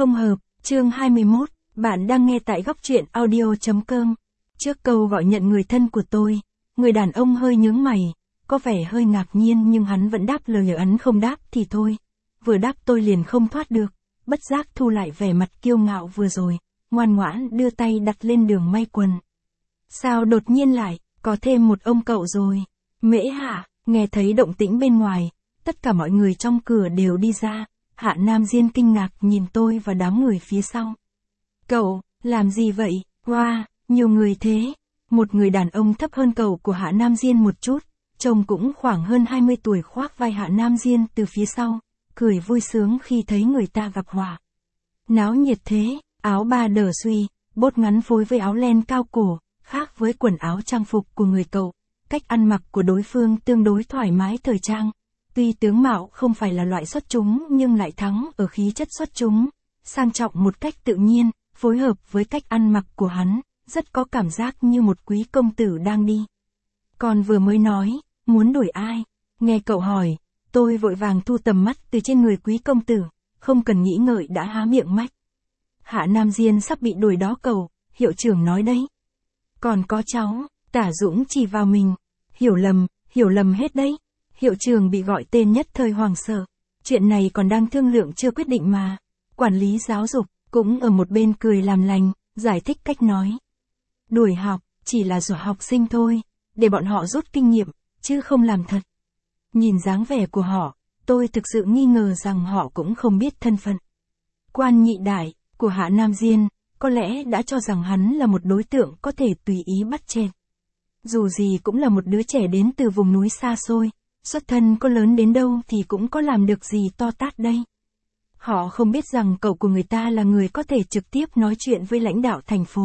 Không hợp, chương 21, bạn đang nghe tại góc truyện audio.com. Trước câu gọi nhận người thân của tôi, người đàn ông hơi nhướng mày, có vẻ hơi ngạc nhiên nhưng hắn vẫn đáp lời. Hắn không đáp thì thôi. Vừa đáp tôi liền không thoát được, bất giác thu lại vẻ mặt kiêu ngạo vừa rồi, ngoan ngoãn đưa tay đặt lên đường may quần. Sao đột nhiên lại, có thêm một ông cậu rồi? Mễ Hạ, nghe thấy động tĩnh bên ngoài, tất cả mọi người trong cửa đều đi ra. Hạ Nam Diên kinh ngạc nhìn tôi và đám người phía sau. Cậu, làm gì vậy? Wow, nhiều người thế. Một người đàn ông thấp hơn cậu của Hạ Nam Diên một chút, trông cũng khoảng hơn 20 tuổi khoác vai Hạ Nam Diên từ phía sau, cười vui sướng khi thấy người ta gặp họa. Náo nhiệt thế, áo ba đờ suy, bốt ngắn phối với áo len cao cổ, khác với quần áo trang phục của người cậu. Cách ăn mặc của đối phương tương đối thoải mái thời trang. Tuy tướng mạo không phải là loại xuất chúng nhưng lại thắng ở khí chất xuất chúng, sang trọng một cách tự nhiên, phối hợp với cách ăn mặc của hắn, rất có cảm giác như một quý công tử đang đi. Còn vừa mới nói, muốn đuổi ai? Nghe cậu hỏi, tôi vội vàng thu tầm mắt từ trên người quý công tử, không cần nghĩ ngợi đã há miệng mách. Hạ Nam Diên sắp bị đuổi đó cậu, hiệu trưởng nói đấy. Còn có cháu, Tả Dũng chỉ vào mình, hiểu lầm hết đấy. Hiệu trưởng bị gọi tên nhất thời hoảng sợ. Chuyện này còn đang thương lượng chưa quyết định mà. Quản lý giáo dục, cũng ở một bên cười làm lành, giải thích cách nói. Đuổi học, chỉ là dọa học sinh thôi, để bọn họ rút kinh nghiệm, chứ không làm thật. Nhìn dáng vẻ của họ, tôi thực sự nghi ngờ rằng họ cũng không biết thân phận. Quan nhị đại, của Hạ Nam Diên, có lẽ đã cho rằng hắn là một đối tượng có thể tùy ý bắt chẹt. Dù gì cũng là một đứa trẻ đến từ vùng núi xa xôi. Xuất thân có lớn đến đâu thì cũng có làm được gì to tát đây. Họ không biết rằng cậu của người ta là người có thể trực tiếp nói chuyện với lãnh đạo thành phố.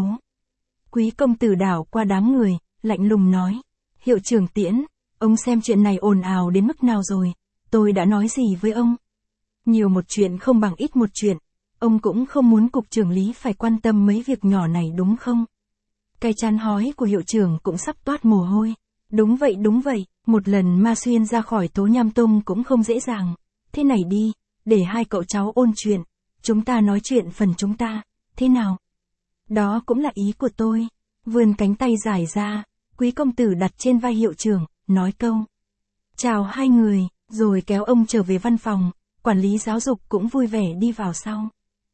Quý công tử đảo qua đám người, lạnh lùng nói. Hiệu trưởng Tiễn, ông xem chuyện này ồn ào đến mức nào rồi, tôi đã nói gì với ông? Nhiều một chuyện không bằng ít một chuyện, ông cũng không muốn cục trưởng lý phải quan tâm mấy việc nhỏ này đúng không? Cái chán hói của hiệu trưởng cũng sắp toát mồ hôi. Đúng vậy, một lần Ma Xuyên ra khỏi Tố Nham Tông cũng không dễ dàng. Thế này đi, để hai cậu cháu ôn chuyện, chúng ta nói chuyện phần chúng ta, thế nào? Đó cũng là ý của tôi. Vươn cánh tay dài ra, quý công tử đặt trên vai hiệu trưởng, nói câu. Chào hai người, rồi kéo ông trở về văn phòng, quản lý giáo dục cũng vui vẻ đi vào sau.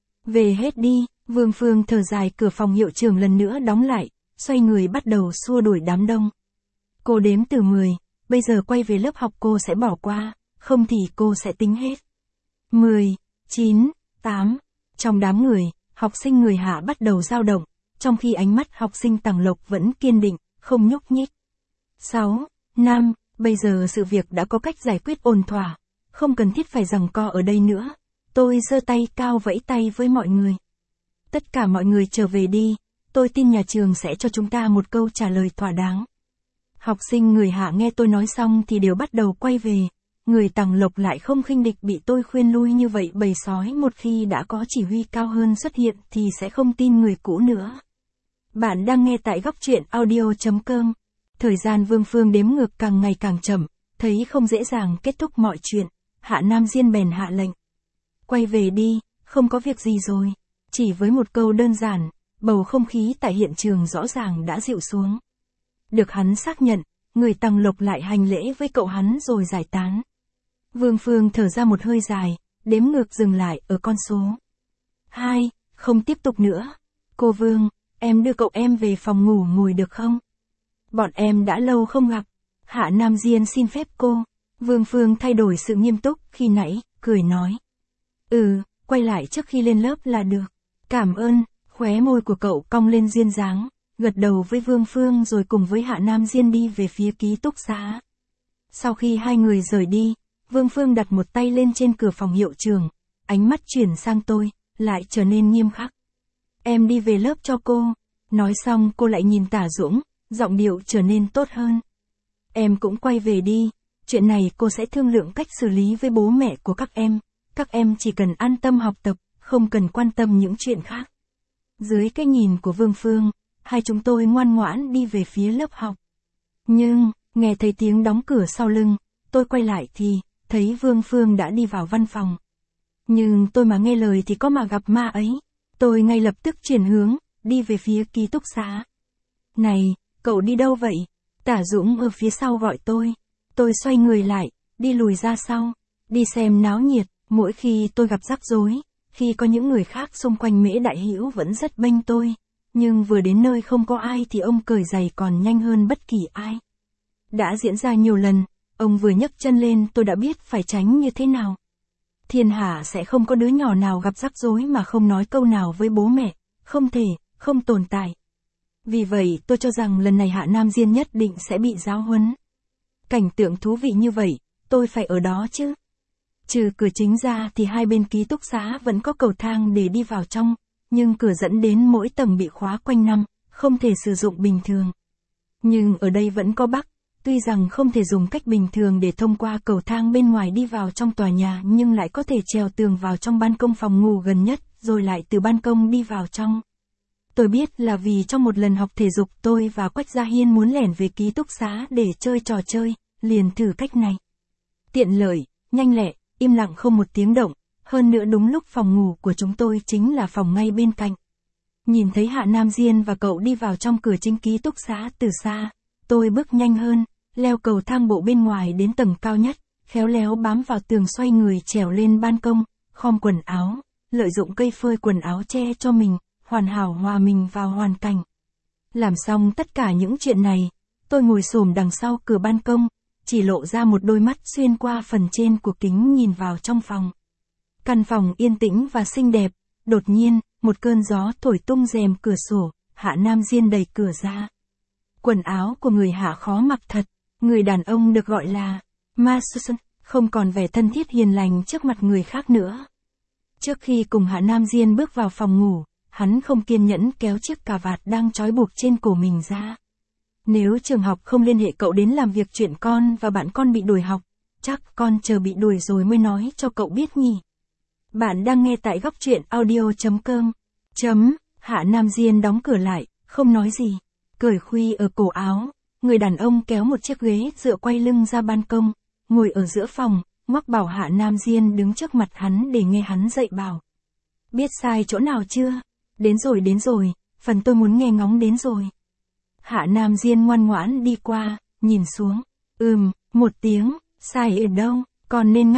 Về hết đi, Vương Phương thở dài cửa phòng hiệu trưởng lần nữa đóng lại, xoay người bắt đầu xua đuổi đám đông. Cô đếm từ 10, bây giờ quay về lớp học cô sẽ bỏ qua, không thì cô sẽ tính hết. 10, 9, 8, trong đám người, học sinh người Hạ bắt đầu dao động, trong khi ánh mắt học sinh Tằng Lộc vẫn kiên định, không nhúc nhích. 6, 5, bây giờ sự việc đã có cách giải quyết ổn thỏa, không cần thiết phải giằng co ở đây nữa. Tôi giơ tay cao vẫy tay với mọi người. Tất cả mọi người trở về đi, tôi tin nhà trường sẽ cho chúng ta một câu trả lời thỏa đáng. Học sinh người Hạ nghe tôi nói xong thì đều bắt đầu quay về, người Tằng Lộc lại không khinh địch bị tôi khuyên lui như vậy. Bầy sói một khi đã có chỉ huy cao hơn xuất hiện thì sẽ không tin người cũ nữa. Bạn đang nghe tại góc truyện audio.com. Thời gian Vương Phương đếm ngược càng ngày càng chậm, thấy không dễ dàng kết thúc mọi chuyện, Hạ Nam Diên bèn hạ lệnh. Quay về đi, không có việc gì rồi. Chỉ với một câu đơn giản, bầu không khí tại hiện trường rõ ràng đã dịu xuống. Được hắn xác nhận, người Tằng Lộc lại hành lễ với cậu hắn rồi giải tán. Vương Phương thở ra một hơi dài, đếm ngược dừng lại ở con số 2, không tiếp tục nữa. Cô Vương, em đưa cậu em về phòng ngủ ngồi được không? Bọn em đã lâu không gặp. Hạ Nam Diên xin phép cô. Vương Phương thay đổi sự nghiêm túc khi nãy, cười nói. Quay lại trước khi lên lớp là được. Cảm ơn, khóe môi của cậu cong lên duyên dáng. Gật đầu với Vương Phương rồi cùng với Hạ Nam Diên đi về phía ký túc xá. Sau khi hai người rời đi, Vương Phương đặt một tay lên trên cửa phòng hiệu trưởng, ánh mắt chuyển sang tôi, lại trở nên nghiêm khắc. Em đi về lớp cho cô. Nói xong cô lại nhìn Tả Dũng, giọng điệu trở nên tốt hơn. Em cũng quay về đi, chuyện này cô sẽ thương lượng cách xử lý với bố mẹ của các em chỉ cần an tâm học tập, không cần quan tâm những chuyện khác. Dưới cái nhìn của Vương Phương, hai chúng tôi ngoan ngoãn đi về phía lớp học. Nhưng, nghe thấy tiếng đóng cửa sau lưng, tôi quay lại thì, thấy Vương Phương đã đi vào văn phòng. Nhưng tôi mà nghe lời thì có mà gặp ma ấy. Tôi ngay lập tức chuyển hướng, đi về phía ký túc xá. Này, cậu đi đâu vậy? Tả Dũng ở phía sau gọi tôi. Tôi xoay người lại, đi lùi ra sau, đi xem náo nhiệt. Mỗi khi tôi gặp rắc rối, khi có những người khác xung quanh Mễ Đại Hữu vẫn rất bênh tôi, nhưng vừa đến nơi không có ai thì ông cởi giày còn nhanh hơn bất kỳ ai. Đã diễn ra nhiều lần, ông vừa nhấc chân lên tôi đã biết phải tránh như thế nào. Thiên hạ sẽ không có đứa nhỏ nào gặp rắc rối mà không nói câu nào với bố mẹ, không thể, không tồn tại. Vì vậy tôi cho rằng lần này Hạ Nam Diên nhất định sẽ bị giáo huấn. Cảnh tượng thú vị như vậy, tôi phải ở đó chứ. Trừ cửa chính ra thì hai bên ký túc xá vẫn có cầu thang để đi vào trong, nhưng cửa dẫn đến mỗi tầng bị khóa quanh năm, không thể sử dụng bình thường. Nhưng ở đây vẫn có Bắc, tuy rằng không thể dùng cách bình thường để thông qua cầu thang bên ngoài đi vào trong tòa nhà nhưng lại có thể trèo tường vào trong ban công phòng ngủ gần nhất, rồi lại từ ban công đi vào trong. Tôi biết là vì trong một lần học thể dục tôi và Quách Gia Hiên muốn lẻn về ký túc xá để chơi trò chơi, liền thử cách này. Tiện lợi, nhanh lẹ, im lặng không một tiếng động, hơn nữa đúng lúc phòng ngủ của chúng tôi chính là phòng ngay bên cạnh. Nhìn thấy Hạ Nam Diên và cậu đi vào trong cửa chính ký túc xá từ xa, tôi bước nhanh hơn, leo cầu thang bộ bên ngoài đến tầng cao nhất, khéo léo bám vào tường xoay người trèo lên ban công, khom quần áo, lợi dụng cây phơi quần áo che cho mình, hoàn hảo hòa mình vào hoàn cảnh. Làm xong tất cả những chuyện này, tôi ngồi xổm đằng sau cửa ban công, chỉ lộ ra một đôi mắt xuyên qua phần trên của kính nhìn vào trong phòng. Căn phòng yên tĩnh và xinh đẹp, đột nhiên, một cơn gió thổi tung rèm cửa sổ, Hạ Nam Diên đẩy cửa ra. Quần áo của người Hạ khó mặc thật, người đàn ông được gọi là Ma Susan, không còn vẻ thân thiết hiền lành trước mặt người khác nữa. Trước khi cùng Hạ Nam Diên bước vào phòng ngủ, hắn không kiên nhẫn kéo chiếc cà vạt đang trói buộc trên cổ mình ra. Nếu trường học không liên hệ cậu đến làm việc chuyện con và bạn con bị đuổi học, chắc con chờ bị đuổi rồi mới nói cho cậu biết nhỉ. Bạn đang nghe tại góc truyện audio.com. Hạ Nam Diên đóng cửa lại, không nói gì. Cởi khuy ở cổ áo, người đàn ông kéo một chiếc ghế dựa quay lưng ra ban công, ngồi ở giữa phòng, ngoắc bảo Hạ Nam Diên đứng trước mặt hắn để nghe hắn dạy bảo. Biết sai chỗ nào chưa? Đến rồi, phần tôi muốn nghe ngóng đến rồi. Hạ Nam Diên ngoan ngoãn đi qua, nhìn xuống. Một tiếng, sai ở đâu, còn nên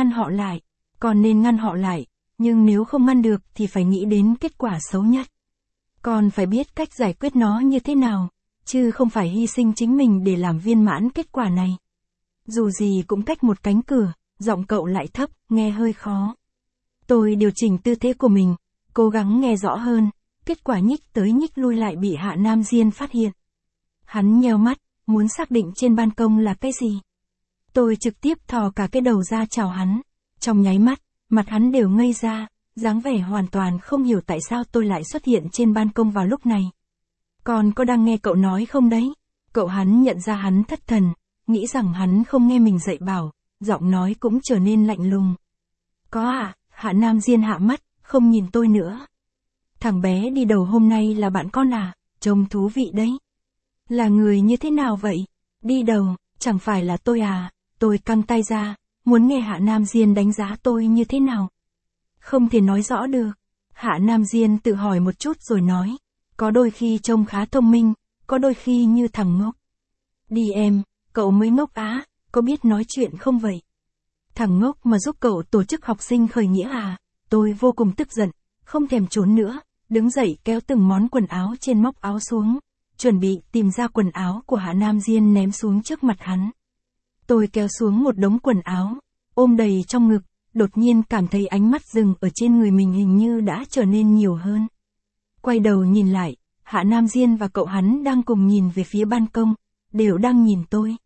ngăn họ lại, nhưng nếu không ngăn được thì phải nghĩ đến kết quả xấu nhất. Còn phải biết cách giải quyết nó như thế nào, chứ không phải hy sinh chính mình để làm viên mãn kết quả này. Dù gì cũng cách một cánh cửa, giọng cậu lại thấp, nghe hơi khó. Tôi điều chỉnh tư thế của mình, cố gắng nghe rõ hơn, kết quả nhích tới nhích lui lại bị Hạ Nam Diên phát hiện. Hắn nheo mắt, muốn xác định trên ban công là cái gì. Tôi trực tiếp thò cả cái đầu ra chào hắn. Trong nháy mắt, mặt hắn đều ngây ra, dáng vẻ hoàn toàn không hiểu tại sao tôi lại xuất hiện trên ban công vào lúc này. Còn có đang nghe cậu nói không đấy? Cậu hắn nhận ra hắn thất thần, nghĩ rằng hắn không nghe mình dạy bảo, giọng nói cũng trở nên lạnh lùng. Có à? Hạ Nam Diên hạ mắt, không nhìn tôi nữa. Thằng bé đi đầu hôm nay là bạn con à? Trông thú vị đấy. Là người như thế nào vậy? Đi đầu, chẳng phải là tôi à? Tôi căng tay ra, muốn nghe Hạ Nam Diên đánh giá tôi như thế nào. Không thể nói rõ được. Hạ Nam Diên tự hỏi một chút rồi nói. Có đôi khi trông khá thông minh, có đôi khi như thằng ngốc. Đi em, cậu mới ngốc á, có biết nói chuyện không vậy? Thằng ngốc mà giúp cậu tổ chức học sinh khởi nghĩa à? Tôi vô cùng tức giận, không thèm trốn nữa, đứng dậy kéo từng món quần áo trên móc áo xuống, chuẩn bị tìm ra quần áo của Hạ Nam Diên ném xuống trước mặt hắn. Tôi kéo xuống một đống quần áo, ôm đầy trong ngực, đột nhiên cảm thấy ánh mắt dừng ở trên người mình hình như đã trở nên nhiều hơn. Quay đầu nhìn lại, Hạ Nam Diên và cậu hắn đang cùng nhìn về phía ban công, đều đang nhìn tôi.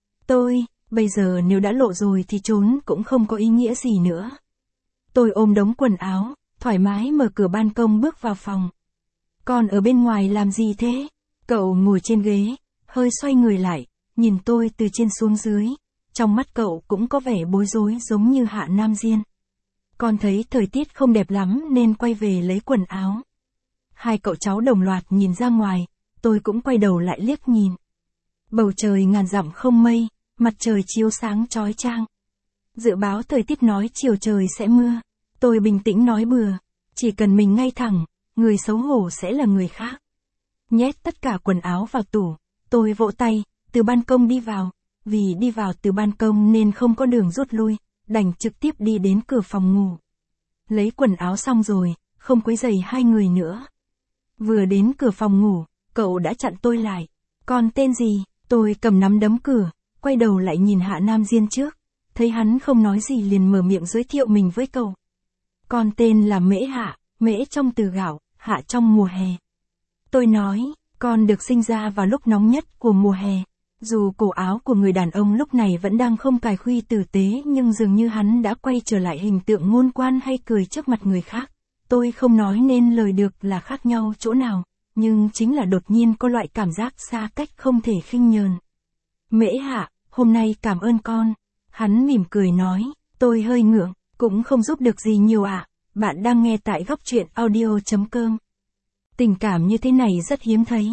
Bây giờ nếu đã lộ rồi thì trốn cũng không có ý nghĩa gì nữa. Tôi ôm đống quần áo, thoải mái mở cửa ban công bước vào phòng. Còn ở bên ngoài làm gì thế? Cậu ngồi trên ghế, hơi xoay người lại, nhìn tôi từ trên xuống dưới. Trong mắt cậu cũng có vẻ bối rối giống như Hạ Nam Diên. Con thấy thời tiết không đẹp lắm nên quay về lấy quần áo. Hai cậu cháu đồng loạt nhìn ra ngoài, tôi cũng quay đầu lại liếc nhìn. Bầu trời ngàn dặm không mây, mặt trời chiếu sáng chói chang. Dự báo thời tiết nói chiều trời sẽ mưa. Tôi bình tĩnh nói bừa. Chỉ cần mình ngay thẳng, người xấu hổ sẽ là người khác. Nhét tất cả quần áo vào tủ. Tôi vỗ tay, từ ban công đi vào. Vì đi vào từ ban công nên không có đường rút lui, đành trực tiếp đi đến cửa phòng ngủ. Lấy quần áo xong rồi, không quấy rầy hai người nữa. Vừa đến cửa phòng ngủ, cậu đã chặn tôi lại. Con tên gì? Tôi cầm nắm đấm cửa, quay đầu lại nhìn Hạ Nam Diên trước. Thấy hắn không nói gì liền mở miệng giới thiệu mình với cậu. Con tên là Mễ Hạ, Mễ trong từ gạo, Hạ trong mùa hè. Tôi nói, con được sinh ra vào lúc nóng nhất của mùa hè. Dù cổ áo của người đàn ông lúc này vẫn đang không cài khuy tử tế nhưng dường như hắn đã quay trở lại hình tượng ngôn quan hay cười trước mặt người khác. Tôi không nói nên lời được là khác nhau chỗ nào, nhưng chính là đột nhiên có loại cảm giác xa cách không thể khinh nhờn. Mễ Hạ, hôm nay cảm ơn con. Hắn mỉm cười nói, tôi hơi ngượng, cũng không giúp được gì nhiều ạ. Bạn đang nghe tại Góc Truyện Audio.com. Tình cảm như thế này rất hiếm thấy.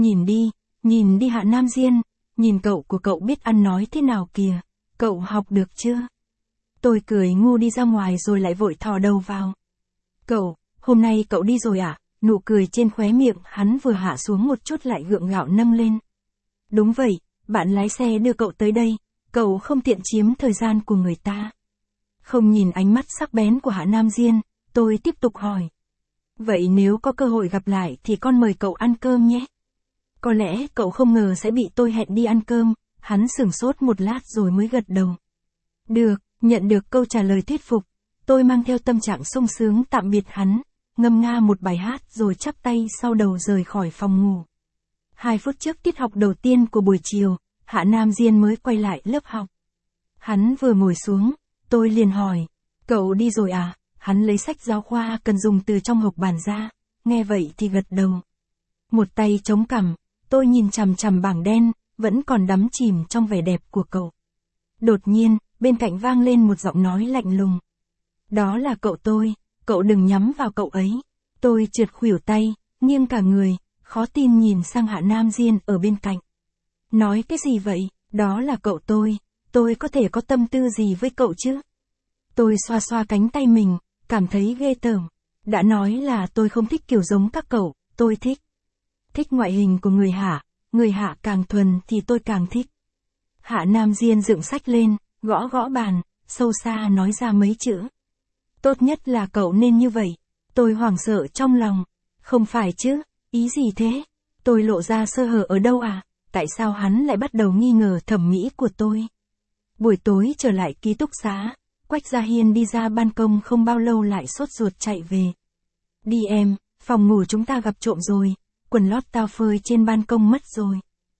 Nhìn đi Hạ Nam Diên, nhìn cậu của cậu biết ăn nói thế nào kìa, cậu học được chưa? Tôi cười ngu đi ra ngoài rồi lại vội thò đầu vào. Cậu, hôm nay cậu đi rồi à? Nụ cười trên khóe miệng hắn vừa hạ xuống một chút lại gượng gạo nâng lên. Đúng vậy, bạn lái xe đưa cậu tới đây, cậu không tiện chiếm thời gian của người ta. Không nhìn ánh mắt sắc bén của Hạ Nam Diên, tôi tiếp tục hỏi. Vậy nếu có cơ hội gặp lại thì con mời cậu ăn cơm nhé. Có lẽ cậu không ngờ sẽ bị tôi hẹn đi ăn cơm, hắn sửng sốt một lát rồi mới gật đầu. Được, nhận được câu trả lời thuyết phục, tôi mang theo tâm trạng sung sướng tạm biệt hắn, ngâm nga một bài hát rồi chắp tay sau đầu rời khỏi phòng ngủ. 2 phút trước tiết học đầu tiên của buổi chiều, Hạ Nam Diên mới quay lại lớp học. Hắn vừa ngồi xuống, tôi liền hỏi, cậu đi rồi à? Hắn lấy sách giáo khoa cần dùng từ trong hộp bàn ra, nghe vậy thì gật đầu. Một tay chống cằm, tôi nhìn chằm chằm bảng đen, vẫn còn đắm chìm trong vẻ đẹp của cậu. Đột nhiên, bên cạnh vang lên một giọng nói lạnh lùng. Đó là cậu tôi, cậu đừng nhắm vào cậu ấy. Tôi trượt khuỷu tay, nghiêng cả người, khó tin nhìn sang Hạ Nam Diên ở bên cạnh. Nói cái gì vậy? Đó là cậu tôi có thể có tâm tư gì với cậu chứ? Tôi xoa xoa cánh tay mình, cảm thấy ghê tởm. Đã nói là tôi không thích kiểu giống các cậu, tôi thích ngoại hình của người Hạ càng thuần thì tôi càng thích. Hạ Nam Diên dựng sách lên, gõ gõ bàn, sâu xa nói ra mấy chữ. Tốt nhất là cậu nên như vậy. Tôi hoảng sợ trong lòng. Không phải chứ, ý gì thế? Tôi lộ ra sơ hở ở đâu à? Tại sao hắn lại bắt đầu nghi ngờ thẩm mỹ của tôi? Buổi tối trở lại ký túc xá, Quách Gia Hiên đi ra ban công không bao lâu lại sốt ruột chạy về. Đi em, phòng ngủ chúng ta gặp trộm rồi, quần lót tao phơi trên ban công mất rồi.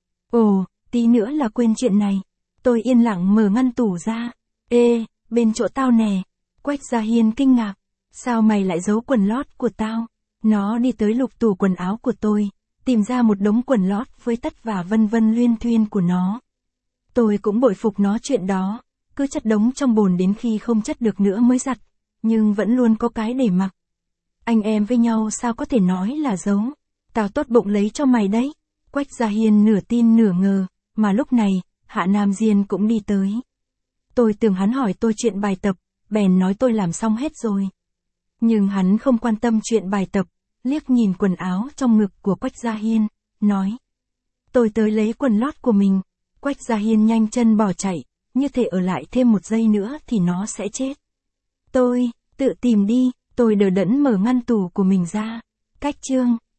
Ồ, tí nữa là quên chuyện này. Tôi yên lặng mở ngăn tủ ra. Ê, bên chỗ tao nè. Quách Gia Hiên kinh ngạc. Sao mày lại giấu quần lót của tao? Nó đi tới lục tủ quần áo của tôi, tìm ra một đống quần lót với tất và vân vân luyên thuyên của nó. Tôi cũng bội phục nó chuyện đó, cứ chất đống trong bồn đến khi không chất được nữa mới giặt, nhưng vẫn luôn có cái để mặc. Anh em với nhau sao có thể nói là giấu? Tao tốt bụng lấy cho mày đấy. Quách Gia Hiên nửa tin nửa ngờ, mà lúc này, Hạ Nam Diên cũng đi tới. Tôi tưởng hắn hỏi tôi chuyện bài tập, bèn nói tôi làm xong hết rồi. Nhưng hắn không quan tâm chuyện bài tập, liếc nhìn quần áo trong ngực của Quách Gia Hiên, nói. Tôi tới lấy quần lót của mình. Quách Gia Hiên nhanh chân bỏ chạy, như thể ở lại thêm 1 giây nữa thì nó sẽ chết. Tôi, tự tìm đi, tôi đờ đẫn mở ngăn tủ của mình ra. Cách chương.